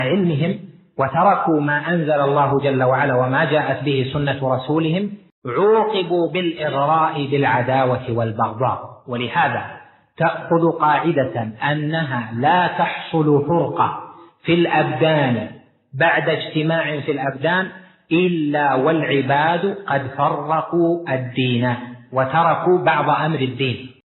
علمهم وتركوا ما أنزل الله جل وعلا وما جاءت به سنة رسولهم عوقبوا بالإغراء بالعداوة والبغضاء. ولهذا تأخذ قاعدة أنها لا تحصل فرقة في الأبدان بعد اجتماع في الأبدان إلا والعباد قد فرقوا الدين وتركوا بعض أمر الدين.